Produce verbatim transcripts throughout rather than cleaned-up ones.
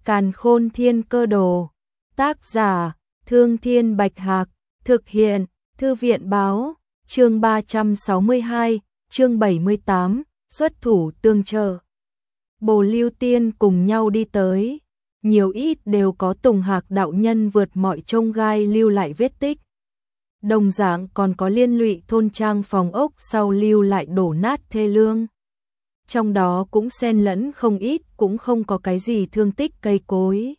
Càn Khôn Thiên Cơ Đồ. Tác giả: Thương Thiên Bạch Hạc. Thực hiện: Thư viện báo. Chương ba trăm sáu mươi hai, chương bảy mươi tám, xuất thủ tương trợ. Bồ Lưu Tiên cùng nhau đi tới, nhiều ít đều có Tùng Hạc đạo nhân vượt mọi chông gai lưu lại vết tích. Đồng dạng còn có liên lụy thôn trang phòng ốc sau lưu lại đổ nát thê lương. Trong đó cũng xen lẫn không ít, cũng không có cái gì thương tích cây cối.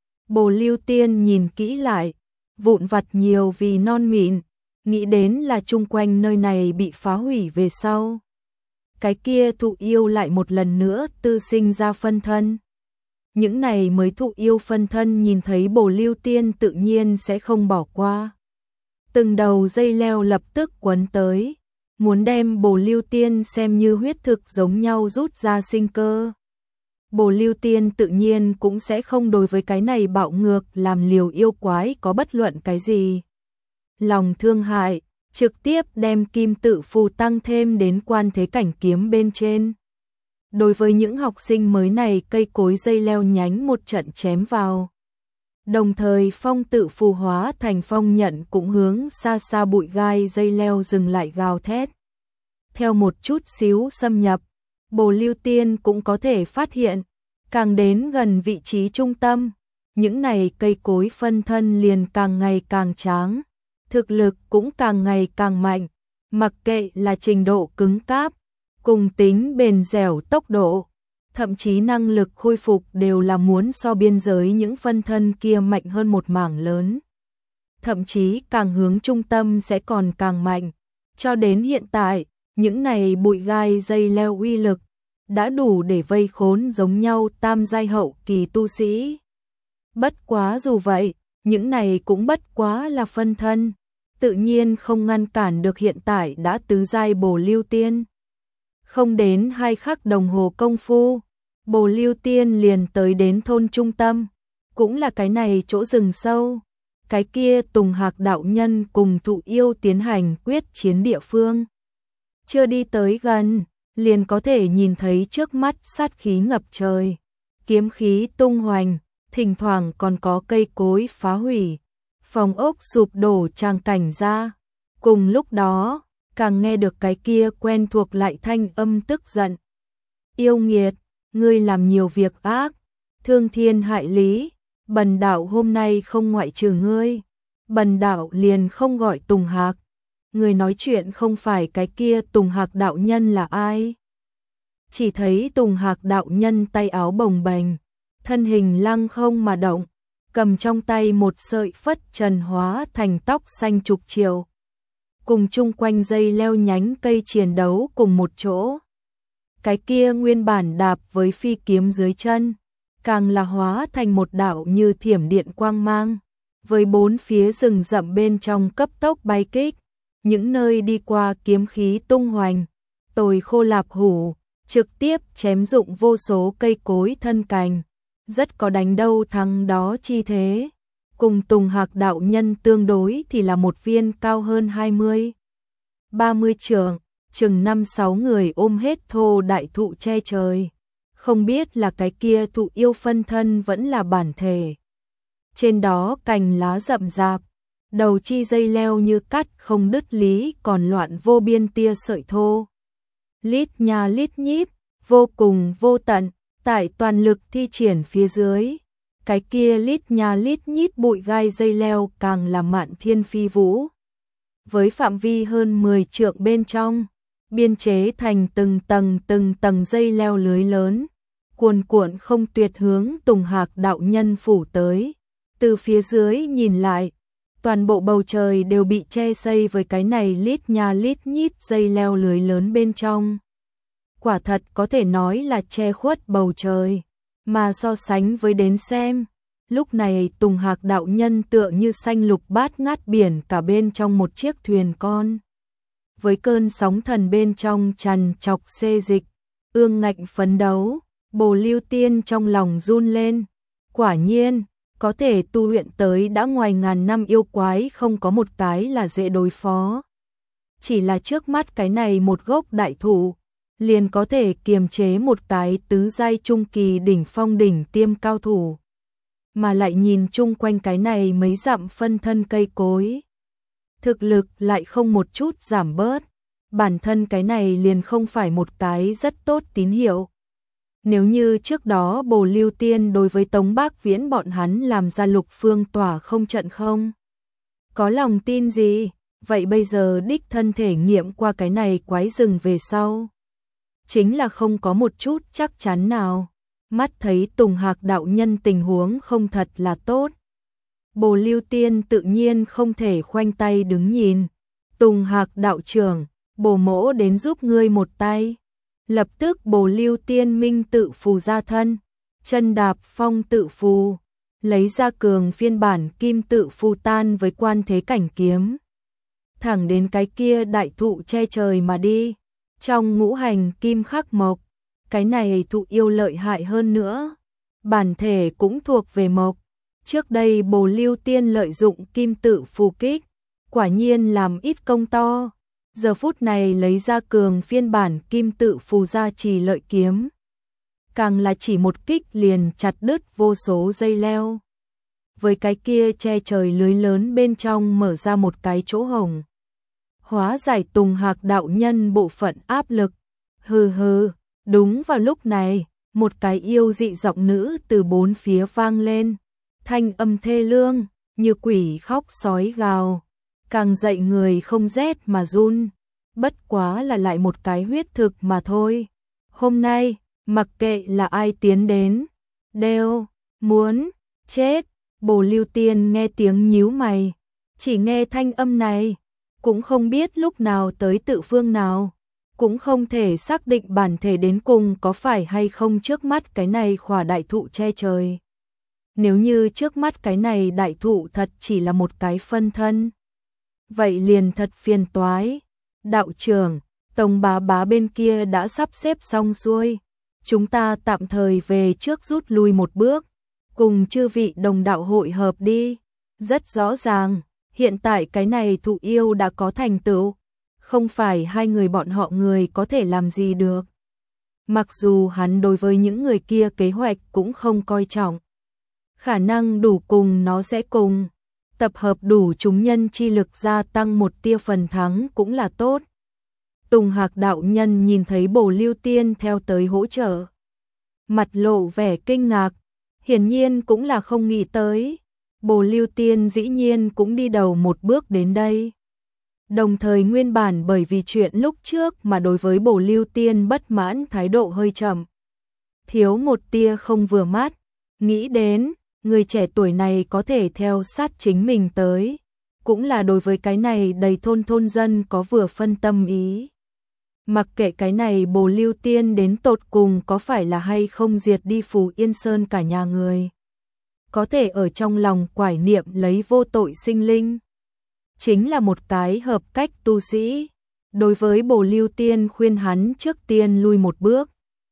Bồ Lưu Tiên nhìn kỹ lại, vụn vặt nhiều vì non mịn, nghĩ đến là chung quanh nơi này bị phá hủy về sau. Cái kia thụ yêu lại một lần nữa tư sinh ra phân thân. Những này mới thụ yêu phân thân nhìn thấy Bồ Lưu Tiên tự nhiên sẽ không bỏ qua. Từng đầu dây leo lập tức quấn tới, muốn đem Bồ Lưu Tiên xem như huyết thực giống nhau rút ra sinh cơ. Bồ Lưu Tiên tự nhiên cũng sẽ không đối với cái này bạo ngược làm liều yêu quái có bất luận cái gì lòng thương hại, trực tiếp đem kim tự phù tăng thêm đến quan thế cảnh kiếm bên trên. Đối với những học sinh mới này, cây cối dây leo nhánh một trận chém vào. Đồng thời phong tự phù hóa thành phong nhận cũng hướng xa xa bụi gai dây leo dừng lại gào thét. Theo một chút xíu xâm nhập, Bồ Lưu Tiên cũng có thể phát hiện, càng đến gần vị trí trung tâm, những này cây cối phân thân liền càng ngày càng tráng, thực lực cũng càng ngày càng mạnh, mặc kệ là trình độ cứng cáp, cùng tính bền dẻo tốc độ, thậm chí năng lực khôi phục đều là muốn so biên giới những phân thân kia mạnh hơn một mảng lớn. Thậm chí càng hướng trung tâm sẽ còn càng mạnh, cho đến hiện tại, những này bụi gai dây leo uy lực đã đủ để vây khốn giống nhau tam giai hậu kỳ tu sĩ. Bất quá dù vậy, những này cũng bất quá là phân thân, tự nhiên không ngăn cản được hiện tại đã tứ giai Bồ Lưu Tiên. Không đến hai khắc đồng hồ công phu, Bồ Lưu Tiên liền tới đến thôn trung tâm, cũng là cái này chỗ rừng sâu, cái kia Tùng Hạc đạo nhân cùng thụ yêu tiến hành quyết chiến địa phương. Chưa đi tới gần, liền có thể nhìn thấy trước mắt sát khí ngập trời, kiếm khí tung hoành, thỉnh thoảng còn có cây cối phá hủy, phòng ốc sụp đổ tràng cảnh ra. Cùng lúc đó, càng nghe được cái kia quen thuộc lại thanh âm tức giận. Yêu nghiệt, ngươi làm nhiều việc ác, thương thiên hại lý, bần đạo hôm nay không ngoại trừ ngươi, bần đạo liền không gọi Tùng Hạc. Người nói chuyện không phải cái kia Tùng Hạc đạo nhân là ai? Chỉ thấy Tùng Hạc đạo nhân tay áo bồng bềnh, thân hình lăng không mà động, cầm trong tay một sợi phất trần hóa thành tóc xanh trục chiều, cùng chung quanh dây leo nhánh cây chiến đấu cùng một chỗ. Cái kia nguyên bản đạp với phi kiếm dưới chân, càng là hóa thành một đạo như thiểm điện quang mang, với bốn phía rừng rậm bên trong cấp tốc bay kích, những nơi đi qua kiếm khí tung hoành, tồi khô lạp hủ, trực tiếp chém dụng vô số cây cối thân cành, rất có đánh đâu thắng đó chi thế. Cùng Tùng Hạc đạo nhân tương đối thì là một viên cao hơn hai mươi, ba mươi trượng, chừng năm sáu người ôm hết thô đại thụ che trời. Không biết là cái kia thụ yêu phân thân vẫn là bản thể. Trên đó cành lá rậm rạp, đầu chi dây leo như cắt không đứt lý, còn loạn vô biên tia sợi thô. Lít nha lít nhít, vô cùng vô tận, tại toàn lực thi triển phía dưới. Cái kia lít nha lít nhít bụi gai dây leo càng là mạn thiên phi vũ. Với phạm vi hơn mười trượng bên trong, biên chế thành từng tầng từng tầng dây leo lưới lớn, cuồn cuộn không tuyệt hướng Tùng Hạc đạo nhân phủ tới. Từ phía dưới nhìn lại, toàn bộ bầu trời đều bị che xây với cái này lít nha lít nhít dây leo lưới lớn bên trong. Quả thật có thể nói là che khuất bầu trời, mà so sánh với đến xem, lúc này Tùng Hạc đạo nhân tựa như xanh lục bát ngát biển cả bên trong một chiếc thuyền con. Với cơn sóng thần bên trong tràn trọc xê dịch, ương ngạnh phấn đấu, Bồ Lưu Tiên trong lòng run lên. Quả nhiên, có thể tu luyện tới đã ngoài ngàn năm yêu quái không có một cái là dễ đối phó. Chỉ là trước mắt cái này một gốc đại thụ, liền có thể kiềm chế một cái tứ giai trung kỳ đỉnh phong đỉnh tiêm cao thủ. mà lại nhìn chung quanh cái này mấy dặm phân thân cây cối. Thực lực lại không một chút giảm bớt, bản thân cái này liền không phải một cái rất tốt tín hiệu. Nếu như trước đó Bồ Lưu Tiên đối với Tống Bác Viễn bọn hắn làm ra Lục Phương tỏa không trận không có lòng tin gì, vậy bây giờ đích thân thể nghiệm qua cái này quái rừng về sau, chính là không có một chút chắc chắn nào. Mắt thấy Tùng Hạc đạo nhân tình huống không thật là tốt, Bồ Lưu Tiên tự nhiên không thể khoanh tay đứng nhìn. Tùng Hạc đạo trưởng, Bồ mỗ đến giúp ngươi một tay. Lập tức Bồ Lưu Tiên minh tự phù ra thân, chân đạp phong tự phù, lấy ra cường phiên bản kim tự phù tan với quan thế cảnh kiếm, thẳng đến cái kia đại thụ che trời mà đi. Trong ngũ hành kim khắc mộc, cái này thụ yêu lợi hại hơn nữa, bản thể cũng thuộc về mộc. Trước đây Bồ Lưu Tiên lợi dụng kim tự phù kích, quả nhiên làm ít công to. Giờ phút này lấy ra cường phiên bản kim tự phù gia trì lợi kiếm, càng là chỉ một kích liền chặt đứt vô số dây leo. Với cái kia che trời lưới lớn bên trong mở ra một cái chỗ hổng, hóa giải Tùng Hạc đạo nhân bộ phận áp lực. Hừ hừ, đúng vào lúc này, một cái yêu dị giọng nữ từ bốn phía vang lên, thanh âm thê lương, như quỷ khóc sói gào, càng dậy người không rét mà run. Bất quá là lại một cái huyết thực mà thôi. Hôm nay, mặc kệ là ai tiến đến, đều muốn chết. Bồ Lưu Tiên nghe tiếng nhíu mày, chỉ nghe thanh âm này, cũng không biết lúc nào tới tự phương nào, cũng không thể xác định bản thể đến cùng có phải hay không trước mắt cái này khỏa đại thụ che trời. Nếu như trước mắt cái này đại thụ thật chỉ là một cái phân thân, vậy liền thật phiền toái. Đạo trưởng, Tống bá bá bên kia đã sắp xếp xong xuôi, chúng ta tạm thời về trước rút lui một bước, cùng chư vị đồng đạo hội hợp đi. Rất rõ ràng, hiện tại cái này thụ yêu đã có thành tựu, không phải hai người bọn họ người có thể làm gì được. Mặc dù hắn đối với những người kia kế hoạch cũng không coi trọng, khả năng đủ cùng nó sẽ cùng tập hợp đủ chúng nhân chi lực gia tăng một tia phần thắng cũng là tốt. Tùng Hạc đạo nhân nhìn thấy Bồ Lưu Tiên theo tới hỗ trợ, mặt lộ vẻ kinh ngạc, hiển nhiên cũng là không nghĩ tới. Bồ Lưu Tiên dĩ nhiên cũng đi đầu một bước đến đây. Đồng thời nguyên bản bởi vì chuyện lúc trước mà đối với Bồ Lưu Tiên bất mãn thái độ hơi chậm, thiếu một tia không vừa mắt, nghĩ đến người trẻ tuổi này có thể theo sát chính mình tới, cũng là đối với cái này đầy thôn thôn dân có vừa phân tâm ý. Mặc kệ cái này Bồ Lưu Tiên đến tột cùng có phải là hay không diệt đi Phù Yên Sơn cả nhà người, có thể ở trong lòng quải niệm lấy vô tội sinh linh, chính là một cái hợp cách tu sĩ. Đối với Bồ Lưu Tiên khuyên hắn trước tiên lui một bước,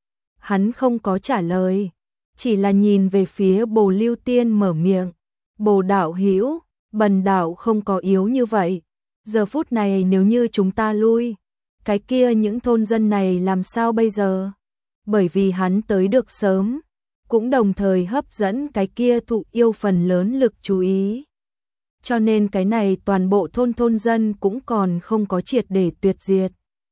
hắn không có trả lời, chỉ là nhìn về phía Bồ Lưu Tiên mở miệng, Bồ đạo hữu, bần đạo không có yếu như vậy, giờ phút này nếu như chúng ta lui, cái kia những thôn dân này làm sao bây giờ? Bởi vì hắn tới được sớm, cũng đồng thời hấp dẫn cái kia thụ yêu phần lớn lực chú ý. Cho nên cái này toàn bộ thôn thôn dân cũng còn không có triệt để tuyệt diệt.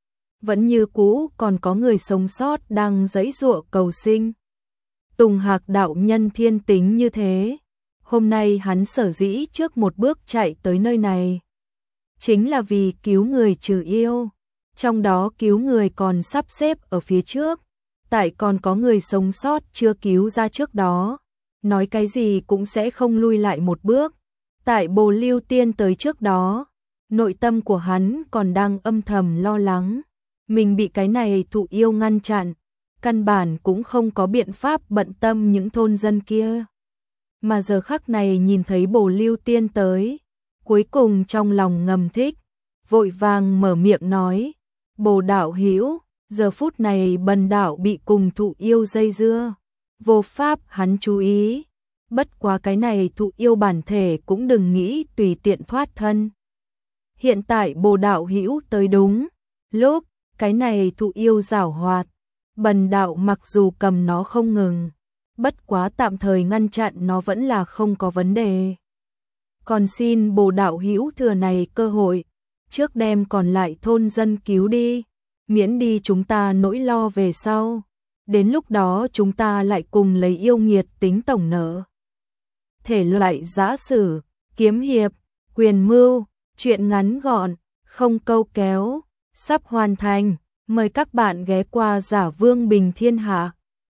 Vẫn như cũ còn có người sống sót đang giãy giụa cầu sinh. Tùng Hạc đạo nhân thiên tính như thế, hôm nay hắn sở dĩ trước một bước chạy tới nơi này, chính là vì cứu người trừ yêu, trong đó cứu người còn sắp xếp ở phía trước, tại còn có người sống sót chưa cứu ra trước đó, nói cái gì cũng sẽ không lui lại một bước. Tại Bồ Lưu Tiên tới trước đó, nội tâm của hắn còn đang âm thầm lo lắng, mình bị cái này thụ yêu ngăn chặn, căn bản cũng không có biện pháp bận tâm những thôn dân kia. Mà giờ khắc này nhìn thấy Bồ Lưu Tiên tới, cuối cùng trong lòng ngầm thích, vội vàng mở miệng nói, Bồ đạo hữu, giờ phút này bần đạo bị cùng thụ yêu dây dưa, vô pháp hắn chú ý, bất quá cái này thụ yêu bản thể cũng đừng nghĩ tùy tiện thoát thân. Hiện tại Bồ đạo hữu tới đúng lúc, cái này thụ yêu giảo hoạt, bần đạo mặc dù cầm nó không ngừng, bất quá tạm thời ngăn chặn nó vẫn là không có vấn đề. Còn xin Bồ đạo hữu thừa này cơ hội, trước đem còn lại thôn dân cứu đi, miễn đi chúng ta nỗi lo về sau. Đến lúc đó chúng ta lại cùng lấy yêu nghiệt tính tổng nợ. Thể loại giã sử, kiếm hiệp, quyền mưu, truyện ngắn gọn, không câu kéo, sắp hoàn thành. Mời các bạn ghé qua Giả Vương Bình Thiên Hạ.